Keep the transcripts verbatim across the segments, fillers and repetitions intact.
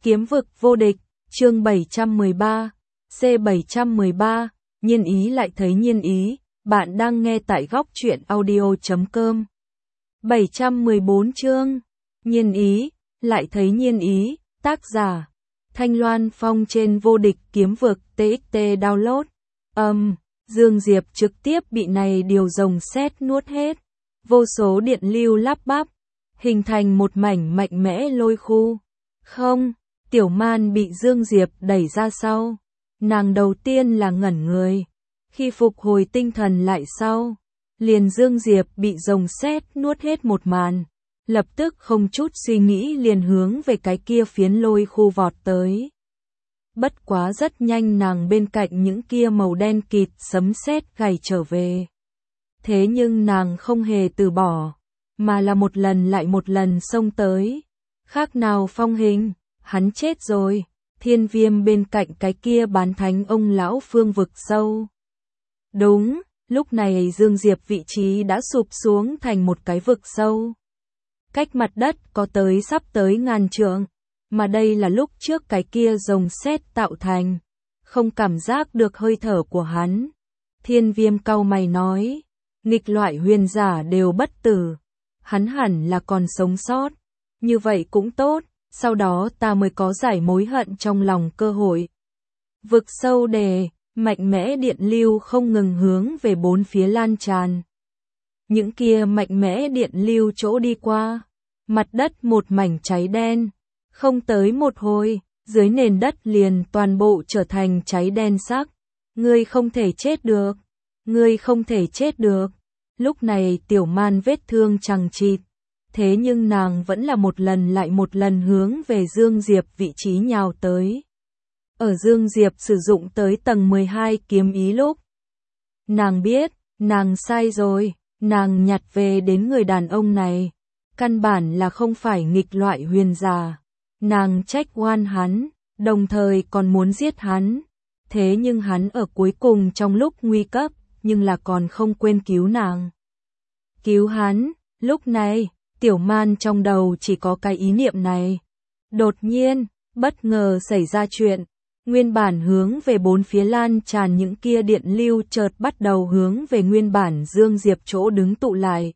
Kiếm vực vô địch, chương bảy trăm mười ba, C bảy trăm mười ba, nhiên ý lại thấy nhiên ý, bạn đang nghe tại góc truyện audio chấm com. bảy trăm mười bốn chương, nhiên ý, lại thấy nhiên ý, tác giả, Thanh Loan Phong trên vô địch kiếm vực tê ích tê download. Âm, um, Dương Diệp trực tiếp bị này điều rồng sét nuốt hết, vô số điện lưu lắp bắp, hình thành một mảnh mạnh mẽ lôi khu. Không, Tiểu Man bị Dương Diệp đẩy ra sau, nàng đầu tiên là ngẩn người, khi phục hồi tinh thần lại sau, liền Dương Diệp bị rồng sét nuốt hết một màn, lập tức không chút suy nghĩ liền hướng về cái kia phiến lôi khu vọt tới. Bất quá rất nhanh nàng bên cạnh những kia màu đen kịt sấm sét gầy trở về. Thế nhưng nàng không hề từ bỏ, mà là một lần lại một lần xông tới. Khác nào Phong Hình, hắn chết rồi, Thiên Viêm bên cạnh cái kia bán thánh ông lão phương vực sâu. Đúng, lúc này Dương Diệp vị trí đã sụp xuống thành một cái vực sâu. Cách mặt đất có tới sắp tới ngàn trượng, mà đây là lúc trước cái kia rồng sét tạo thành, không cảm giác được hơi thở của hắn. Thiên Viêm cau mày nói, nghịch loại huyền giả đều bất tử, hắn hẳn là còn sống sót, như vậy cũng tốt, sau đó ta mới có giải mối hận trong lòng cơ hội. Vực sâu đề, mạnh mẽ điện lưu không ngừng hướng về bốn phía lan tràn. Những kia mạnh mẽ điện lưu chỗ đi qua, mặt đất một mảnh cháy đen, không tới một hồi, dưới nền đất liền toàn bộ trở thành cháy đen sắc. Ngươi không thể chết được, ngươi không thể chết được. Lúc này Tiểu Man vết thương chằng chịt, thế nhưng nàng vẫn là một lần lại một lần hướng về Dương Diệp vị trí nhào tới. Ở Dương Diệp sử dụng tới tầng mười hai kiếm ý lúc, nàng biết, nàng sai rồi, nàng nhặt về đến người đàn ông này, căn bản là không phải nghịch loại huyền giả. Nàng trách oan hắn, đồng thời còn muốn giết hắn, thế nhưng hắn ở cuối cùng trong lúc nguy cấp, nhưng là còn không quên cứu nàng. Cứu hắn, lúc này, Tiểu Man trong đầu chỉ có cái ý niệm này. Đột nhiên, bất ngờ xảy ra chuyện, nguyên bản hướng về bốn phía lan tràn những kia điện lưu chợt bắt đầu hướng về nguyên bản Dương Diệp chỗ đứng tụ lại.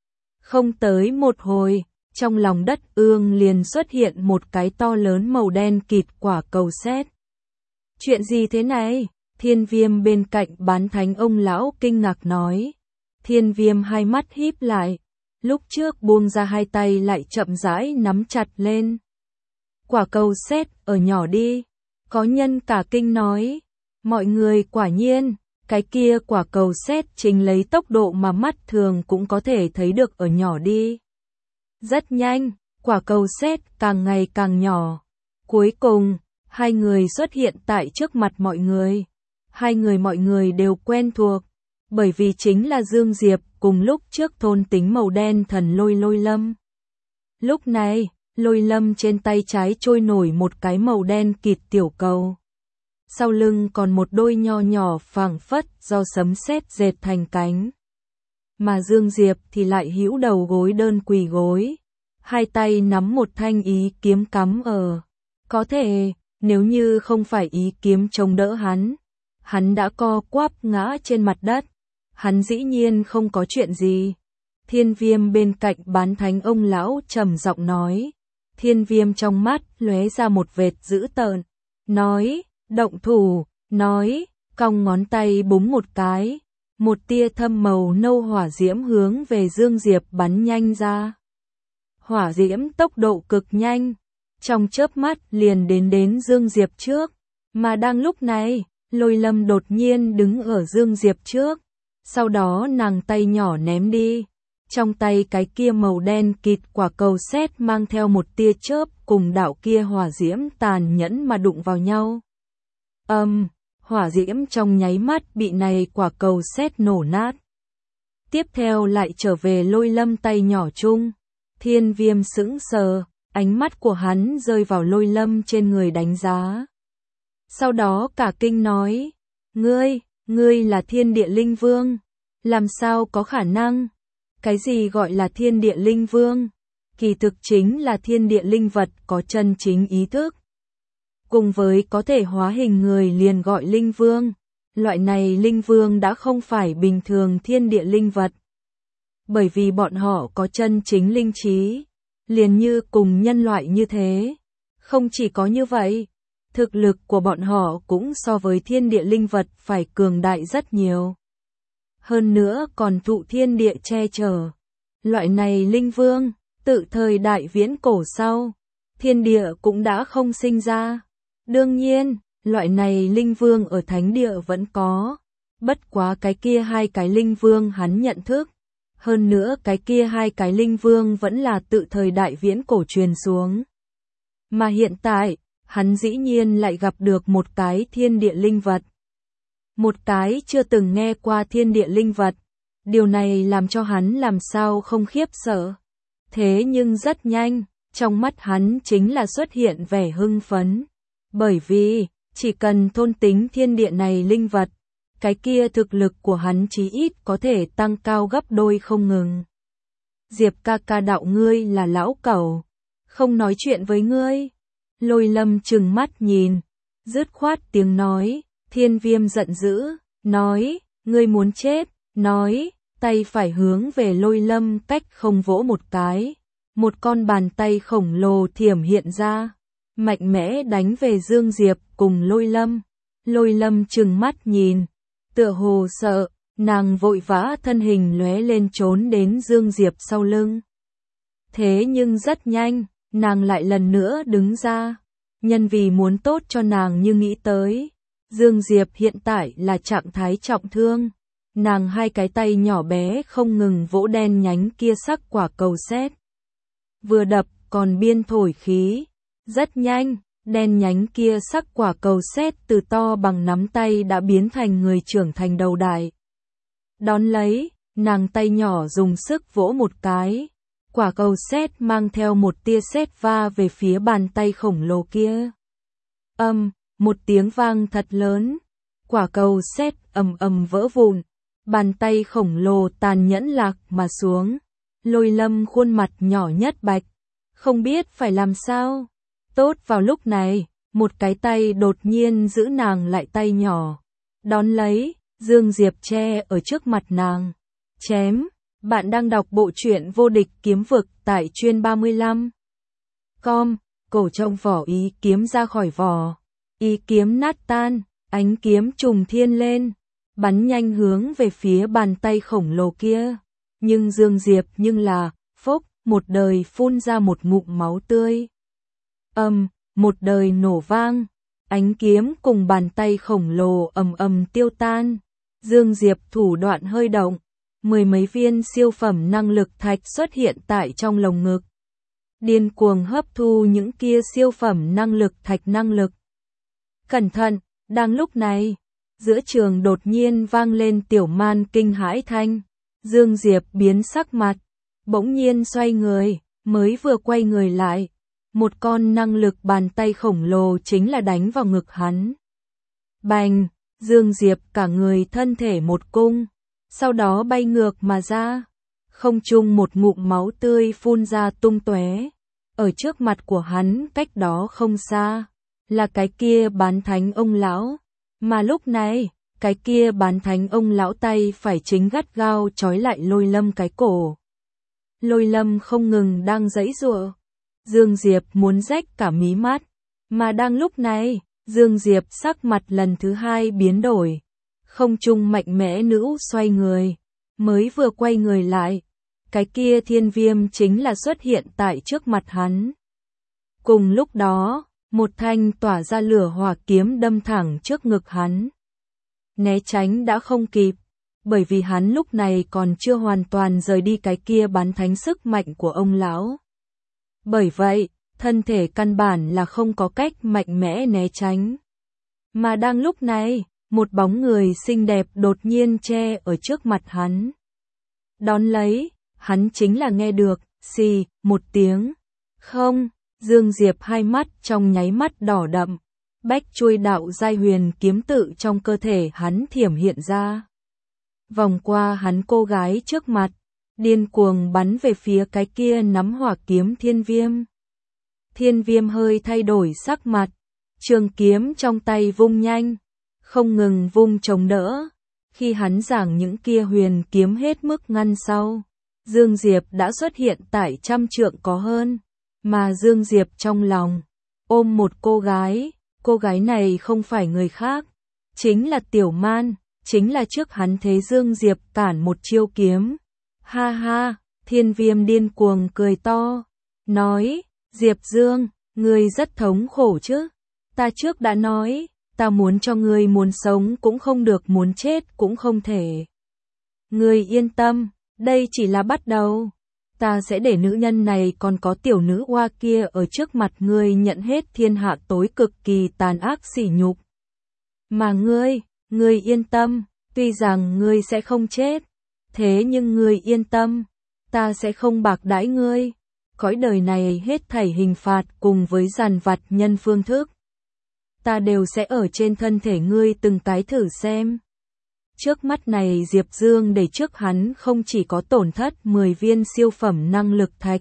Không tới một hồi, trong lòng đất ương liền xuất hiện một cái to lớn màu đen kịt quả cầu sét. Chuyện gì thế này? Thiên Viêm bên cạnh bán thánh ông lão kinh ngạc nói. Thiên Viêm hai mắt híp lại, lúc trước buông ra hai tay lại chậm rãi nắm chặt lên. Quả cầu sét ở nhỏ đi, có nhân cả kinh nói. Mọi người quả nhiên, cái kia quả cầu sét chính lấy tốc độ mà mắt thường cũng có thể thấy được ở nhỏ đi. Rất nhanh, quả cầu sét càng ngày càng nhỏ. Cuối cùng, hai người xuất hiện tại trước mặt mọi người. Hai người mọi người đều quen thuộc, bởi vì chính là Dương Diệp cùng lúc trước thôn tính màu đen thần lôi lôi lâm. Lúc này, lôi lâm trên tay trái trôi nổi một cái màu đen kịt tiểu cầu. Sau lưng còn một đôi nho nhỏ phảng phất do sấm sét dệt thành cánh. Mà Dương Diệp thì lại hữu đầu gối đơn quỳ gối, hai tay nắm một thanh ý kiếm cắm ở. Có thể, nếu như không phải ý kiếm chống đỡ hắn, hắn đã co quắp ngã trên mặt đất. Hắn dĩ nhiên không có chuyện gì. Thiên Viêm bên cạnh bán thánh ông lão trầm giọng nói. Thiên Viêm trong mắt lóe ra một vệt dữ tợn, nói, động thủ, nói, cong ngón tay búng một cái, một tia thâm màu nâu hỏa diễm hướng về Dương Diệp bắn nhanh ra. Hỏa diễm tốc độ cực nhanh, trong chớp mắt liền đến đến Dương Diệp trước, mà đang lúc này, Lôi Lâm đột nhiên đứng ở Dương Diệp trước, sau đó nàng tay nhỏ ném đi, trong tay cái kia màu đen kịt quả cầu sét mang theo một tia chớp cùng đạo kia hỏa diễm tàn nhẫn mà đụng vào nhau. Âm, um, hỏa diễm trong nháy mắt bị này quả cầu sét nổ nát. Tiếp theo lại trở về Lôi Lâm tay nhỏ chung. Thiên Viêm sững sờ, ánh mắt của hắn rơi vào Lôi Lâm trên người đánh giá. Sau đó cả kinh nói, ngươi, ngươi là thiên địa linh vương, làm sao có khả năng? Cái gì gọi là thiên địa linh vương? Kỳ thực chính là thiên địa linh vật có chân chính ý thức, cùng với có thể hóa hình người liền gọi linh vương. Loại này linh vương đã không phải bình thường thiên địa linh vật. Bởi vì bọn họ có chân chính linh trí, liền như cùng nhân loại như thế. Không chỉ có như vậy, thực lực của bọn họ cũng so với thiên địa linh vật phải cường đại rất nhiều. Hơn nữa còn thụ thiên địa che chở. Loại này linh vương, tự thời đại viễn cổ sau, thiên địa cũng đã không sinh ra. Đương nhiên, loại này linh vương ở thánh địa vẫn có. Bất quá cái kia hai cái linh vương hắn nhận thức. Hơn nữa cái kia hai cái linh vương vẫn là tự thời đại viễn cổ truyền xuống. Mà hiện tại, hắn dĩ nhiên lại gặp được một cái thiên địa linh vật. Một cái chưa từng nghe qua thiên địa linh vật. Điều này làm cho hắn làm sao không khiếp sợ. Thế nhưng rất nhanh, trong mắt hắn chính là xuất hiện vẻ hưng phấn. Bởi vì, chỉ cần thôn tính thiên địa này linh vật, cái kia thực lực của hắn chí ít có thể tăng cao gấp đôi không ngừng. Diệp ca ca đạo ngươi là lão cẩu, không nói chuyện với ngươi. Lôi Lâm trừng mắt nhìn, dứt khoát tiếng nói, Thiên Viêm giận dữ, nói, ngươi muốn chết, nói, tay phải hướng về Lôi Lâm cách không vỗ một cái. Một con bàn tay khổng lồ thiểm hiện ra, mạnh mẽ đánh về Dương Diệp cùng Lôi Lâm. Lôi Lâm trừng mắt nhìn, tựa hồ sợ, nàng vội vã thân hình lóe lên trốn đến Dương Diệp sau lưng. Thế nhưng rất nhanh, nàng lại lần nữa đứng ra, nhân vì muốn tốt cho nàng như nghĩ tới. Dương Diệp hiện tại là trạng thái trọng thương, nàng hai cái tay nhỏ bé không ngừng vỗ đen nhánh kia sắc quả cầu sét. Vừa đập còn biên thổi khí, rất nhanh, đen nhánh kia sắc quả cầu sét từ to bằng nắm tay đã biến thành người trưởng thành đầu đại. Đón lấy, nàng tay nhỏ dùng sức vỗ một cái, quả cầu sét mang theo một tia sét va về phía bàn tay khổng lồ kia. Âm, một tiếng vang thật lớn, quả cầu sét ầm ầm vỡ vụn, bàn tay khổng lồ tàn nhẫn lạc mà xuống. Lôi Lâm khuôn mặt nhỏ nhất bạch, không biết phải làm sao. Tốt vào lúc này, một cái tay đột nhiên giữ nàng lại tay nhỏ. Đón lấy, Dương Diệp che ở trước mặt nàng. Chém, bạn đang đọc bộ truyện Vô Địch Kiếm Vực tại chuyên ba mươi lăm. Com, cổ trong vỏ ý kiếm ra khỏi vỏ. Ý kiếm nát tan, ánh kiếm trùng thiên lên, bắn nhanh hướng về phía bàn tay khổng lồ kia. Nhưng Dương Diệp nhưng là, phốc, một đời phun ra một ngụm máu tươi. Âm, một đời nổ vang, ánh kiếm cùng bàn tay khổng lồ ầm ầm tiêu tan. Dương Diệp thủ đoạn hơi động, mười mấy viên siêu phẩm năng lực thạch xuất hiện tại trong lồng ngực. Điên cuồng hấp thu những kia siêu phẩm năng lực thạch năng lực. Cẩn thận, đang lúc này, giữa trường đột nhiên vang lên tiểu man kinh hãi thanh. Dương Diệp biến sắc mặt, bỗng nhiên xoay người, mới vừa quay người lại. Một con năng lực bàn tay khổng lồ chính là đánh vào ngực hắn. Bành, Dương Diệp cả người thân thể một cung, sau đó bay ngược mà ra. Không trung một ngụm máu tươi phun ra tung tóe. Ở trước mặt của hắn cách đó không xa, là cái kia bán thánh ông lão. Mà lúc này, cái kia bán thánh ông lão tay phải chính gắt gao trói lại Lôi Lâm cái cổ. Lôi Lâm không ngừng đang giãy giụa. Dương Diệp muốn rách cả mí mắt. Mà đang lúc này, Dương Diệp sắc mặt lần thứ hai biến đổi. Không trung mạnh mẽ nữ xoay người. Mới vừa quay người lại, cái kia Thiên Viêm chính là xuất hiện tại trước mặt hắn. Cùng lúc đó, một thanh tỏa ra lửa hỏa kiếm đâm thẳng trước ngực hắn. Né tránh đã không kịp, bởi vì hắn lúc này còn chưa hoàn toàn rời đi cái kia bán thánh sức mạnh của ông lão. Bởi vậy, thân thể căn bản là không có cách mạnh mẽ né tránh. Mà đang lúc này, một bóng người xinh đẹp đột nhiên che ở trước mặt hắn. Đón lấy, hắn chính là nghe được, xì, một tiếng. Không, Dương Diệp hai mắt trong nháy mắt đỏ đậm. Bách chuôi đạo giai huyền kiếm tự trong cơ thể hắn thiểm hiện ra. Vòng qua hắn cô gái trước mặt, điên cuồng bắn về phía cái kia nắm hỏa kiếm Thiên Viêm. Thiên Viêm hơi thay đổi sắc mặt, Trường kiếm trong tay vung nhanh, không ngừng vung chống đỡ. Khi hắn giảng những kia huyền kiếm hết mức ngăn sau, Dương Diệp đã xuất hiện tại trăm trượng có hơn, mà Dương Diệp trong lòng ôm một cô gái, cô gái này không phải người khác, chính là Tiểu Man, chính là trước hắn thế Dương Diệp cản một chiêu kiếm. Ha ha, Thiên Viêm điên cuồng cười to, nói, Diệp Dương, ngươi rất thống khổ chứ, ta trước đã nói, ta muốn cho ngươi muốn sống cũng không được, muốn chết cũng không thể. Ngươi yên tâm, đây chỉ là bắt đầu. Ta sẽ để nữ nhân này còn có tiểu nữ hoa kia ở trước mặt ngươi nhận hết thiên hạ tối cực kỳ tàn ác sỉ nhục. Mà ngươi, ngươi yên tâm, tuy rằng ngươi sẽ không chết, thế nhưng ngươi yên tâm, ta sẽ không bạc đãi ngươi. Cõi đời này hết thảy hình phạt cùng với giàn vặt nhân phương thức, ta đều sẽ ở trên thân thể ngươi từng cái thử xem. Trước mắt này Diệp Dương để trước hắn không chỉ có tổn thất mười viên siêu phẩm năng lực thạch,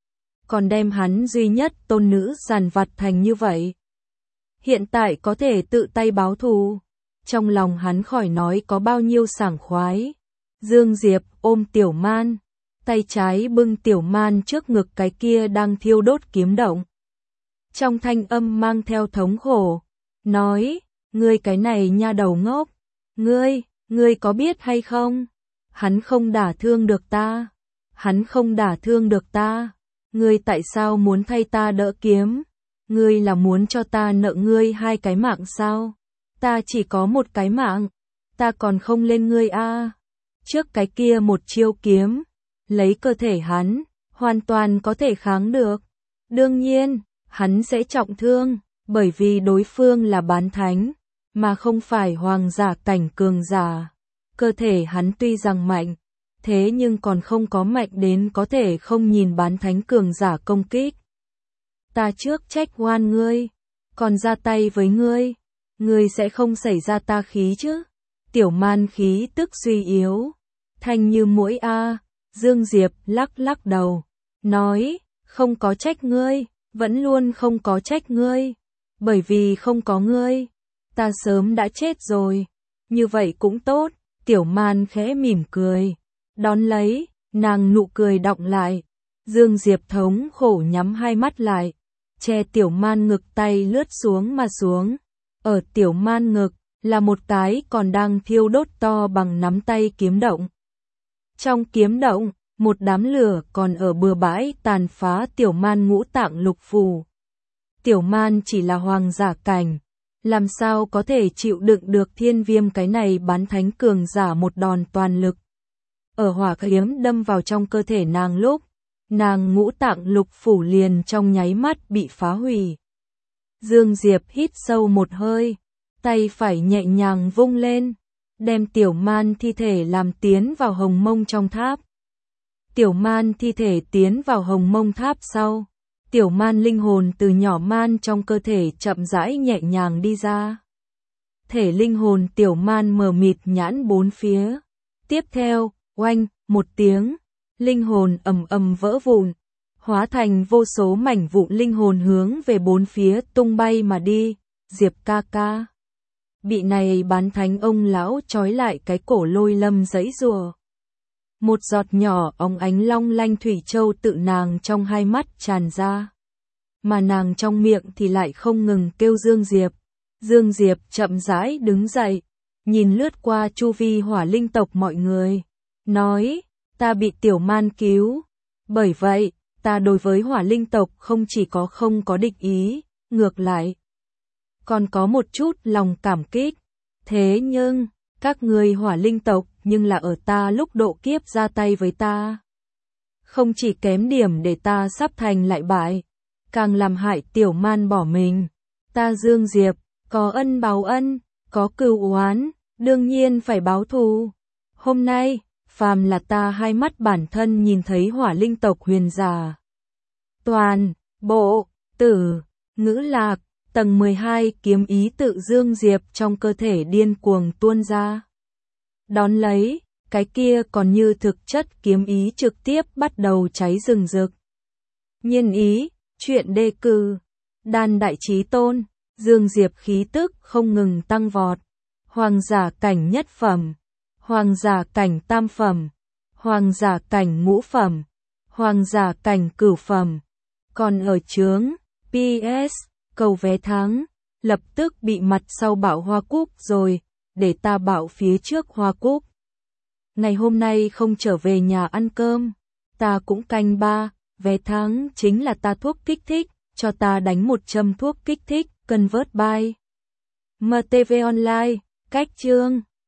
còn đem hắn duy nhất tôn nữ giàn vặt thành như vậy. Hiện tại có thể tự tay báo thù, trong lòng hắn khỏi nói có bao nhiêu sảng khoái. Dương Diệp ôm Tiểu Man, tay trái bưng Tiểu Man trước ngực cái kia đang thiêu đốt kiếm động. Trong thanh âm mang theo thống khổ, nói, ngươi cái này nha đầu ngốc, ngươi, ngươi có biết hay không? Hắn không đả thương được ta, hắn không đả thương được ta, ngươi tại sao muốn thay ta đỡ kiếm? Ngươi là muốn cho ta nợ ngươi hai cái mạng sao? Ta chỉ có một cái mạng, ta còn không lên ngươi a. À. Trước cái kia một chiêu kiếm, lấy cơ thể hắn, hoàn toàn có thể kháng được. Đương nhiên, hắn sẽ trọng thương, bởi vì đối phương là bán thánh, mà không phải hoàng giả cảnh cường giả. Cơ thể hắn tuy rằng mạnh, thế nhưng còn không có mạnh đến có thể không nhìn bán thánh cường giả công kích. Ta trước trách oan ngươi, còn ra tay với ngươi, ngươi sẽ không xảy ra ta khí chứ? Tiểu Man khí tức suy yếu, thanh như muỗi a. Dương Diệp lắc lắc đầu, nói, không có trách ngươi, vẫn luôn không có trách ngươi, bởi vì không có ngươi, ta sớm đã chết rồi. Như vậy cũng tốt. Tiểu Man khẽ mỉm cười, đón lấy, nàng nụ cười đọng lại. Dương Diệp thống khổ nhắm hai mắt lại, che Tiểu Man ngực, tay lướt xuống mà xuống. Ở Tiểu Man ngực là một cái còn đang thiêu đốt to bằng nắm tay kiếm động. Trong kiếm động, một đám lửa còn ở bừa bãi tàn phá Tiểu Man ngũ tạng lục phủ. Tiểu Man chỉ là hoàng giả cảnh, làm sao có thể chịu đựng được Thiên Viêm cái này bán thánh cường giả một đòn toàn lực. Ở hỏa kiếm đâm vào trong cơ thể nàng lúc, nàng ngũ tạng lục phủ liền trong nháy mắt bị phá hủy. Dương Diệp hít sâu một hơi, tay phải nhẹ nhàng vung lên, đem Tiểu Man thi thể làm tiến vào hồng mông trong tháp. Tiểu Man thi thể tiến vào hồng mông tháp sau, Tiểu Man linh hồn từ nhỏ man trong cơ thể chậm rãi nhẹ nhàng đi ra. Thể linh hồn Tiểu Man mờ mịt nhãn bốn phía. Tiếp theo, oanh, một tiếng, linh hồn ầm ầm vỡ vụn, hóa thành vô số mảnh vụn linh hồn hướng về bốn phía tung bay mà đi. Diệp ca ca, bị này bán thánh ông lão trói lại cái cổ Lôi Lâm giãy giụa. Một giọt nhỏ óng ánh long lanh thủy châu tự nàng trong hai mắt tràn ra, mà nàng trong miệng thì lại không ngừng kêu Dương Diệp. Dương Diệp chậm rãi đứng dậy, nhìn lướt qua chu vi hỏa linh tộc mọi người, nói, ta bị Tiểu Man cứu, bởi vậy, ta đối với hỏa linh tộc không chỉ có không có địch ý, ngược lại, còn có một chút lòng cảm kích. Thế nhưng, các ngươi hỏa linh tộc nhưng là ở ta lúc độ kiếp ra tay với ta. Không chỉ kém điểm để ta sắp thành lại bại, càng làm hại Tiểu Man bỏ mình. Ta Dương Diệp, có ân báo ân, có cừu oán, đương nhiên phải báo thù. Hôm nay, phàm là ta hai mắt bản thân nhìn thấy hỏa linh tộc huyền giả. Toàn, bộ, tử, ngữ lạc, tầng mười hai kiếm ý tự Dương Diệp trong cơ thể điên cuồng tuôn ra. Đón lấy, cái kia còn như thực chất kiếm ý trực tiếp bắt đầu cháy rừng rực. Nhiên ý, chuyện đề cử, đan đại chí tôn. Dương Diệp khí tức không ngừng tăng vọt. Hoàng giả cảnh nhất phẩm, hoàng giả cảnh tam phẩm, hoàng giả cảnh ngũ phẩm, hoàng giả cảnh cửu phẩm. Còn ở chướng, pê ét, cầu vé thắng, lập tức bị mặt sau bảo Hoa Cúc rồi, để ta bảo phía trước Hoa Cúc. Ngày hôm nay không trở về nhà ăn cơm, ta cũng canh ba, vé thắng chính là ta thuốc kích thích, cho ta đánh một châm thuốc kích thích, convert buy. em tê vê Online, cách chương.